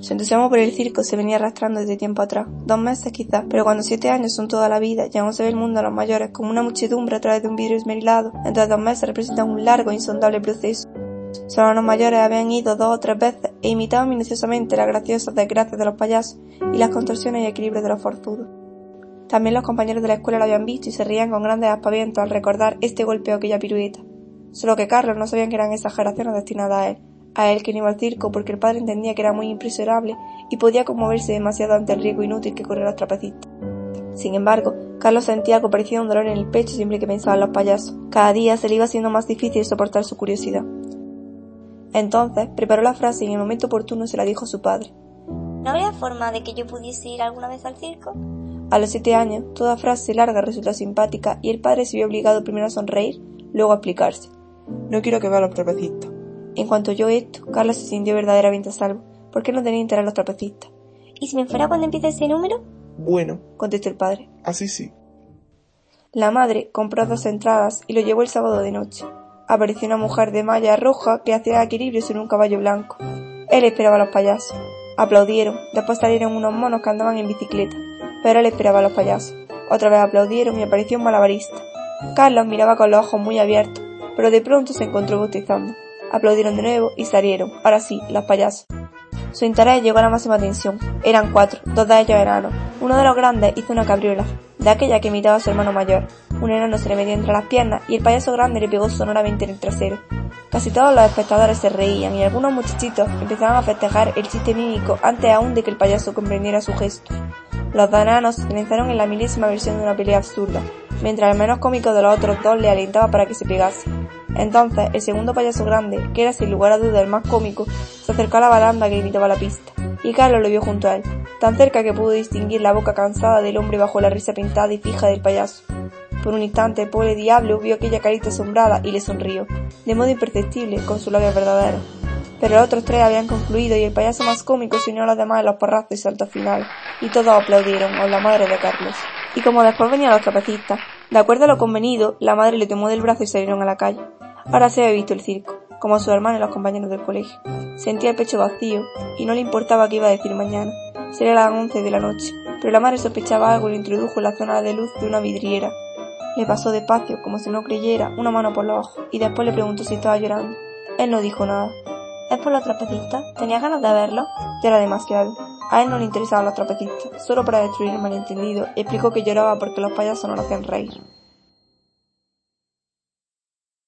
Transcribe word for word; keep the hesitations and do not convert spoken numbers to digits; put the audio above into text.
Su entusiasmo por el circo se venía arrastrando desde tiempo atrás, dos meses quizás, pero cuando siete años son toda la vida y aún se ve el mundo a los mayores como una muchedumbre a través de un vidrio esmerilado, entonces dos meses representan un largo e insondable proceso. Solo los mayores habían ido dos o tres veces e imitaban minuciosamente las graciosas desgracias de los payasos y las contorsiones y equilibrios de los forzudos. También los compañeros de la escuela lo habían visto y se reían con grandes aspavientos al recordar este golpe o aquella pirueta. Solo que Carlos no sabían que eran exageraciones destinadas a él, a él que no iba al circo porque el padre entendía que era muy impresionable y podía conmoverse demasiado ante el riesgo inútil que corrían los trapecistas. Sin embargo, Carlos sentía algo parecido a un dolor en el pecho siempre que pensaba en los payasos. Cada día se le iba haciendo más difícil soportar su curiosidad. Entonces, preparó la frase y en el momento oportuno se la dijo a su padre. ¿No habría forma de que yo pudiese ir alguna vez al circo? A los siete años, toda frase larga resultó simpática y el padre se vio obligado primero a sonreír, luego a explicarse. No quiero que vea a los trapecistas. En cuanto oyó esto, Carlos se sintió verdaderamente a salvo, porque no tenía interés en los trapecistas. ¿Y si me fuera cuando empiece ese número? Bueno, contestó el padre. Así sí. La madre compró dos entradas y lo llevó el sábado de noche. Apareció una mujer de malla roja que hacía equilibrios en un caballo blanco. Él esperaba a los payasos. Aplaudieron, después salieron unos monos que andaban en bicicleta, pero él esperaba a los payasos. Otra vez aplaudieron y apareció un malabarista. Carlos miraba con los ojos muy abiertos, pero de pronto se encontró bostezando. Aplaudieron de nuevo y salieron, ahora sí, los payasos. Su interés llegó a la máxima tensión. Eran cuatro, dos de ellos enanos. Uno de los grandes hizo una cabriola, de aquella que imitaba a su hermano mayor. Un enano se le metió entre las piernas y el payaso grande le pegó sonoramente en el trasero. Casi todos los espectadores se reían y algunos muchachitos empezaban a festejar el chiste mímico antes aún de que el payaso comprendiera su gesto. Los dos enanos se lanzaron en la milésima versión de una pelea absurda, mientras el menos cómico de los otros dos le alentaba para que se pegase. Entonces, el segundo payaso grande, que era sin lugar a duda el más cómico, se acercó a la baranda que limitaba la pista, y Carlos lo vio junto a él, tan cerca que pudo distinguir la boca cansada del hombre bajo la risa pintada y fija del payaso. Por un instante el pobre diablo vio aquella carita asombrada y le sonrió, de modo imperceptible, con sus labios verdaderos. Pero los otros tres habían concluido y el payaso más cómico se unió a los demás en los porrazos y saltos finales, y todos aplaudieron con la madre de Carlos. Y como después venían los trapecistas, de acuerdo a lo convenido, la madre le tomó del brazo y salieron a la calle. Ahora se había visto el circo, como su hermano y los compañeros del colegio. Sentía el pecho vacío, y no le importaba qué iba a decir mañana. Sería las once de la noche, pero la madre sospechaba algo y lo introdujo en la zona de luz de una vidriera. Le pasó despacio, como si no creyera, una mano por los ojos, y después le preguntó si estaba llorando. Él no dijo nada. ¿Es por los trapecistas? ¿Tenías ganas de verlo? Ya era demasiado. A él no le interesaban los trapecistas, solo para destruir el malentendido, explicó que lloraba porque los payasos no lo hacían reír.